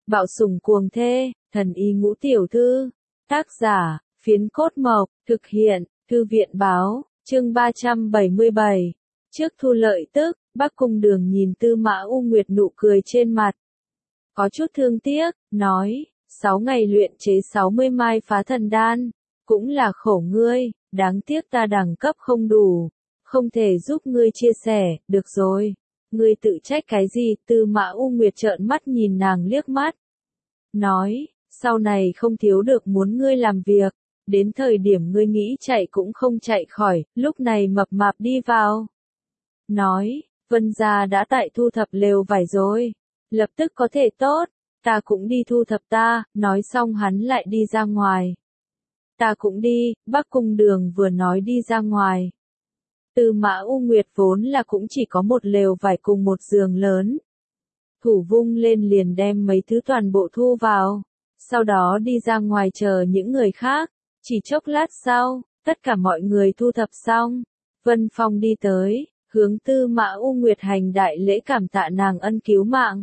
Bạo sủng cuồng thê, thần y ngũ tiểu thư. Tác giả, Phiến Cốt Mộc, thực hiện, Thư viện báo, chương 377. Trước thu lợi tức, Bắc Cung Đường nhìn Tư Mã U Nguyệt nụ cười trên mặt. Có chút thương tiếc, nói, 6 ngày luyện chế 60 mai phá thần đan, cũng là khổ ngươi, đáng tiếc ta đẳng cấp không đủ, không thể giúp ngươi chia sẻ, được rồi. Ngươi tự trách cái gì? Tư Mã U Nguyệt trợn mắt nhìn nàng liếc mắt. Nói, sau này không thiếu được muốn ngươi làm việc, đến thời điểm ngươi nghĩ chạy cũng không chạy khỏi, lúc này mập mạp đi vào. Nói, Vân gia đã tại thu thập lều vải rồi, lập tức có thể tốt, ta cũng đi thu thập ta, nói xong hắn lại đi ra ngoài. Ta cũng đi, Bắc Cung Đường vừa nói đi ra ngoài. Tư Mã U Nguyệt vốn là cũng chỉ có một lều vải cùng một giường lớn. Thủ vung lên liền đem mấy thứ toàn bộ thu vào, sau đó đi ra ngoài chờ những người khác. Chỉ chốc lát sau, tất cả mọi người thu thập xong, Vân Phong đi tới, hướng Tư Mã U Nguyệt hành đại lễ cảm tạ nàng ân cứu mạng.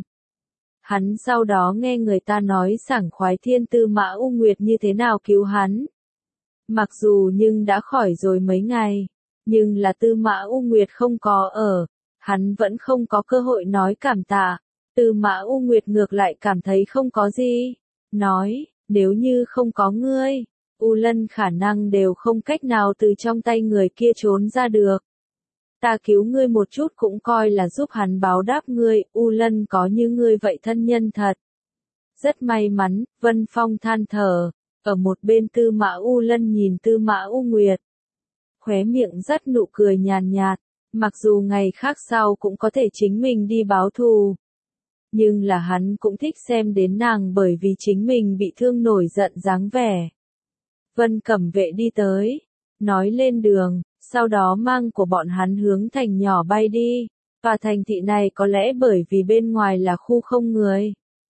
Hắn sau đó nghe người ta nói sảng khoái thiên Tư Mã U Nguyệt như thế nào cứu hắn. Mặc dù nhưng đã khỏi rồi mấy ngày, nhưng là Tư Mã U Nguyệt không có ở, hắn vẫn không có cơ hội nói cảm tạ. Tư Mã U Nguyệt ngược lại cảm thấy không có gì, nói, nếu như không có ngươi, U Lân khả năng đều không cách nào từ trong tay người kia trốn ra được. Ta cứu ngươi một chút cũng coi là giúp hắn báo đáp ngươi, U Lân có như ngươi vậy thân nhân thật. Rất may mắn, Vân Phong than thở, ở một bên Tư Mã U Lân nhìn Tư Mã U Nguyệt. Khóe miệng rất nụ cười nhàn nhạt, mặc dù ngày khác sau cũng có thể chính mình đi báo thù. Nhưng là hắn cũng thích xem đến nàng bởi vì chính mình bị thương nổi giận dáng vẻ. Vân Cẩm Vệ đi tới, nói lên đường, sau đó mang của bọn hắn hướng thành nhỏ bay đi, và thành thị này có lẽ bởi vì bên ngoài là khu không người.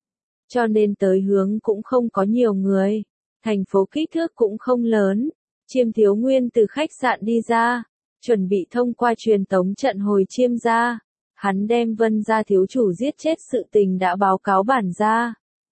Cho nên tới hướng cũng không có nhiều người, thành phố kích thước cũng không lớn. Chiêm Thiếu Nguyên từ khách sạn đi ra, chuẩn bị thông qua truyền tống trận hồi Chiêm gia. Hắn đem Vân gia thiếu chủ giết chết sự tình đã báo cáo bản gia.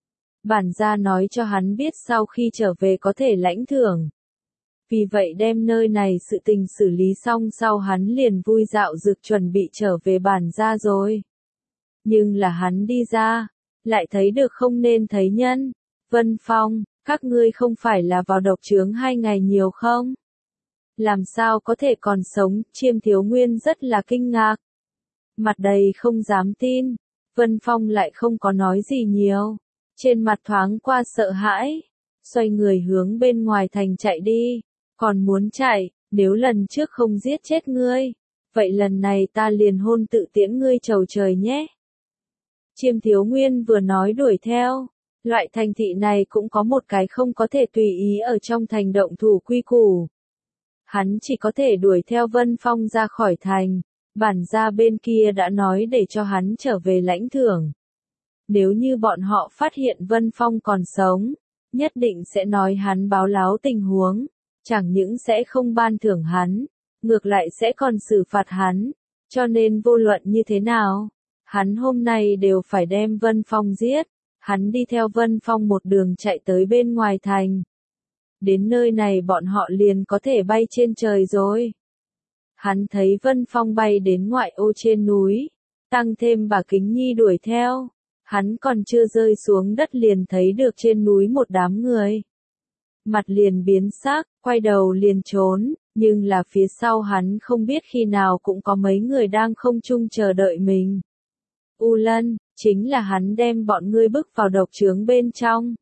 Bản gia nói cho hắn biết sau khi trở về có thể lãnh thưởng. Vì vậy đem nơi này sự tình xử lý xong sau hắn liền vui dạo dược chuẩn bị trở về bản gia rồi. Nhưng là hắn đi ra, lại thấy được không nên thấy nhân. Vân Phong, các ngươi không phải là vào độc chướng 2 ngày nhiều không? Làm sao có thể còn sống? Chiêm Thiếu Nguyên rất là kinh ngạc. Mặt đầy không dám tin, Vân Phong lại không có nói gì nhiều, trên mặt thoáng qua sợ hãi, xoay người hướng bên ngoài thành chạy đi, còn muốn chạy, nếu lần trước không giết chết ngươi, vậy lần này ta liền hôn tự tiễn ngươi chầu trời nhé. Chiêm Thiếu Nguyên vừa nói đuổi theo, loại thành thị này cũng có một cái không có thể tùy ý ở trong thành động thủ quy củ. Hắn chỉ có thể đuổi theo Vân Phong ra khỏi thành. Bản gia bên kia đã nói để cho hắn trở về lãnh thưởng. Nếu như bọn họ phát hiện Vân Phong còn sống, nhất định sẽ nói hắn báo láo tình huống, chẳng những sẽ không ban thưởng hắn, ngược lại sẽ còn xử phạt hắn, cho nên vô luận như thế nào, hắn hôm nay đều phải đem Vân Phong giết. Hắn đi theo Vân Phong một đường chạy tới bên ngoài thành. Đến nơi này bọn họ liền có thể bay trên trời rồi. Hắn thấy Vân Phong bay đến ngoại ô trên núi, tăng thêm bà Kính Nhi đuổi theo, hắn còn chưa rơi xuống đất liền thấy được trên núi một đám người. Mặt liền biến sắc, quay đầu liền trốn, nhưng là phía sau hắn không biết khi nào cũng có mấy người đang không trung chờ đợi mình. U Lân, chính là hắn đem bọn ngươi bức vào độc chướng bên trong.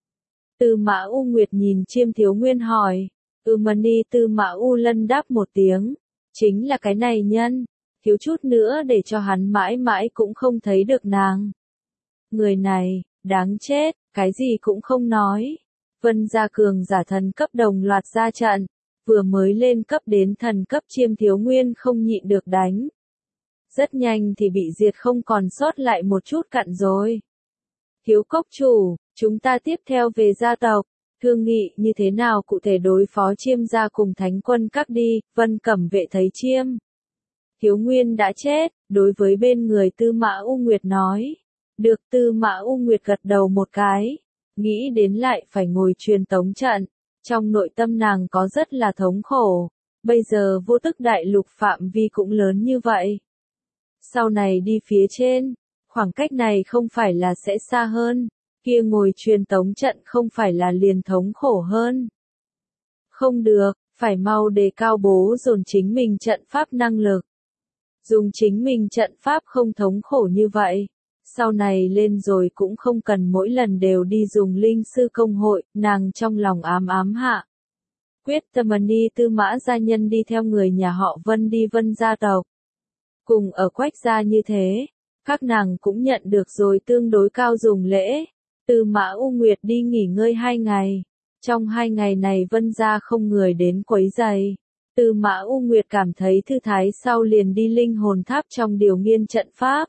Tư Mã U Nguyệt nhìn Chiêm Thiếu Nguyên hỏi, Mani. Tư Mã U Lân đáp một tiếng. Chính là cái này nhân, thiếu chút nữa để cho hắn mãi mãi cũng không thấy được nàng. Người này, đáng chết, cái gì cũng không nói. Vân gia cường giả thần cấp đồng loạt ra trận, vừa mới lên cấp đến thần cấp Chiêm Thiếu Nguyên không nhịn được đánh. Rất nhanh thì bị diệt không còn sót lại một chút cặn rồi. Thiếu cốc chủ, chúng ta tiếp theo về gia tộc. Thương nghị như thế nào cụ thể đối phó Chiêm gia cùng Thánh quân các đi. Vân Cẩm Vệ thấy Chiêm Thiếu Nguyên đã chết, đối với bên người Tư Mã U Nguyệt nói, Được, Tư Mã U Nguyệt gật đầu một cái. Nghĩ đến lại phải ngồi truyền tống trận. Trong nội tâm nàng có rất là thống khổ. Bây giờ Vô Tức Đại Lục phạm vi cũng lớn như vậy. Sau này đi phía trên, khoảng cách này không phải là sẽ xa hơn. Kia ngồi truyền tống trận không phải là liền thống khổ hơn. Không được, phải mau đề cao bố dồn chính mình trận pháp năng lực. Dùng chính mình trận pháp không thống khổ như vậy. Sau này lên rồi cũng không cần mỗi lần đều đi dùng linh sư công hội, nàng trong lòng ám ám hạ. Quyết tâm đi Tư Mã gia nhân đi theo người nhà họ Vân đi Vân gia tộc. Cùng ở Quách gia như thế, các nàng cũng nhận được rồi tương đối cao dùng lễ. Tư Mã U Nguyệt đi nghỉ ngơi 2 ngày. Trong 2 ngày này Vân gia không người đến quấy rầy. Tư Mã U Nguyệt cảm thấy thư thái sau liền đi linh hồn tháp trong điều nghiên trận pháp.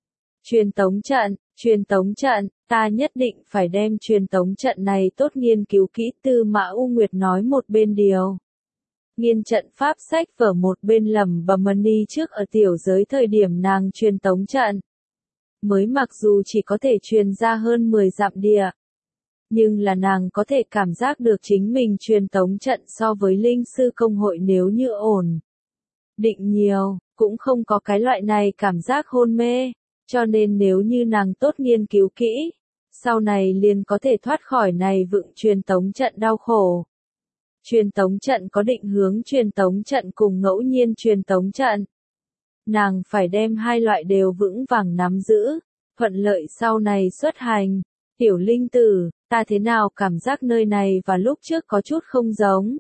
Truyền tống trận, ta nhất định phải đem truyền tống trận này tốt nghiên cứu kỹ. Tư Mã U Nguyệt nói một bên điều nghiên trận pháp sách vở một bên lẩm bẩm đi trước ở tiểu giới thời điểm nàng truyền tống trận. Mới mặc dù chỉ có thể truyền ra hơn 10 dặm địa. Nhưng là nàng có thể cảm giác được chính mình truyền tống trận so với linh sư công hội nếu như ổn định nhiều, cũng không có cái loại này cảm giác hôn mê. Cho nên nếu như nàng tốt nghiên cứu kỹ, sau này liền có thể thoát khỏi này vựng truyền tống trận đau khổ. Truyền tống trận có định hướng truyền tống trận cùng ngẫu nhiên truyền tống trận. Nàng phải đem hai loại đều vững vàng nắm giữ, thuận lợi sau này xuất hành. Tiểu linh tử, ta thế nào cảm giác nơi này và lúc trước có chút không giống.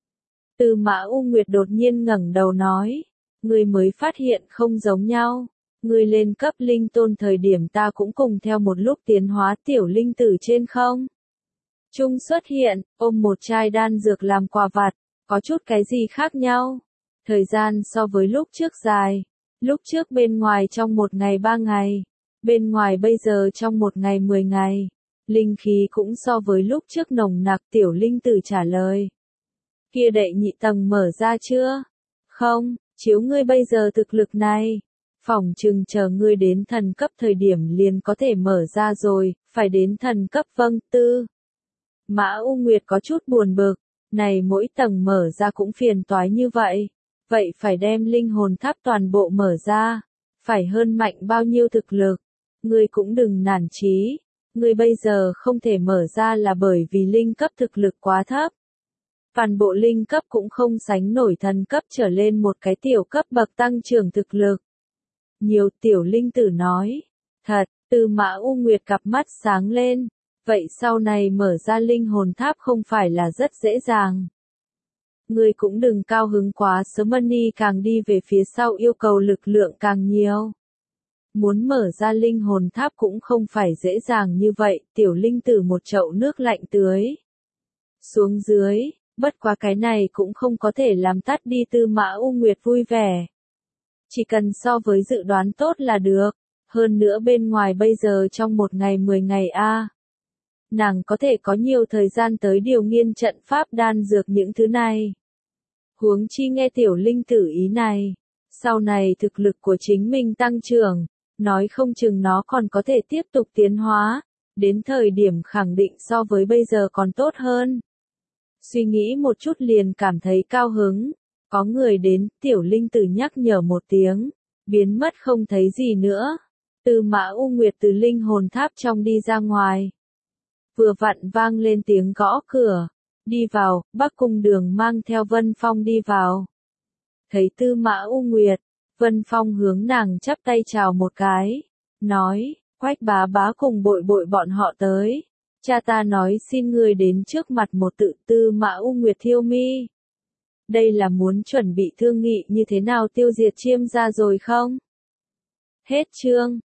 Tư Mã U Nguyệt đột nhiên ngẩng đầu nói, ngươi mới phát hiện không giống nhau. Ngươi lên cấp linh tôn thời điểm ta cũng cùng theo một lúc tiến hóa tiểu linh tử trên không. Trung xuất hiện, ôm một chai đan dược làm quà vặt, có chút cái gì khác nhau. Thời gian so với lúc trước dài, lúc trước bên ngoài trong 1 ngày 3 ngày, bên ngoài bây giờ trong 1 ngày 10 ngày. Linh khí cũng so với lúc trước nồng nặc. Tiểu linh tử trả lời. Kia đệ nhị tầng mở ra chưa? Không, chiếu ngươi bây giờ thực lực này. Phỏng chừng chờ ngươi đến thần cấp thời điểm liền có thể mở ra rồi, phải đến thần cấp. Vâng. Tư Mã U Nguyệt có chút buồn bực, này mỗi tầng mở ra cũng phiền toái như vậy. Vậy phải đem linh hồn tháp toàn bộ mở ra, phải hơn mạnh bao nhiêu thực lực. Ngươi cũng đừng nản chí, ngươi bây giờ không thể mở ra là bởi vì linh cấp thực lực quá thấp. Toàn bộ linh cấp cũng không sánh nổi thần cấp trở lên một cái tiểu cấp bậc tăng trưởng thực lực. Nhiều tiểu linh tử nói. Thật, Tư Mã U Nguyệt cặp mắt sáng lên. Vậy sau này mở ra linh hồn tháp không phải là rất dễ dàng. Ngươi cũng đừng cao hứng quá sớm, money càng đi về phía sau yêu cầu lực lượng càng nhiều. Muốn mở ra linh hồn tháp cũng không phải dễ dàng như vậy. Tiểu linh tử một chậu nước lạnh tưới xuống dưới, bất quá cái này cũng không có thể làm tắt đi Tư Mã U Nguyệt vui vẻ. Chỉ cần so với dự đoán tốt là được. Hơn nữa bên ngoài bây giờ trong 1 ngày 10 ngày nàng có thể có nhiều thời gian tới điều nghiên trận pháp đan dược những thứ này. Huống chi nghe tiểu linh tử ý này. Sau này thực lực của chính mình tăng trưởng, nói không chừng nó còn có thể tiếp tục tiến hóa. Đến thời điểm khẳng định so với bây giờ còn tốt hơn. Suy nghĩ một chút liền cảm thấy cao hứng. Có người đến, tiểu linh tử nhắc nhở một tiếng, biến mất không thấy gì nữa. Tư Mã U Nguyệt từ linh hồn tháp trong đi ra ngoài. Vừa vặn vang lên tiếng gõ cửa. Đi vào, Bắc Cung Đường mang theo Vân Phong đi vào. Thấy Tư Mã U Nguyệt, Vân Phong hướng nàng chắp tay chào một cái. Nói, Quách bá bá cùng bội bội bọn họ tới. Cha ta nói xin ngươi đến trước mặt một tự. Tư Mã U Nguyệt thiêu mi. Đây là muốn chuẩn bị thương nghị như thế nào tiêu diệt Chiêm gia rồi không? Hết chương.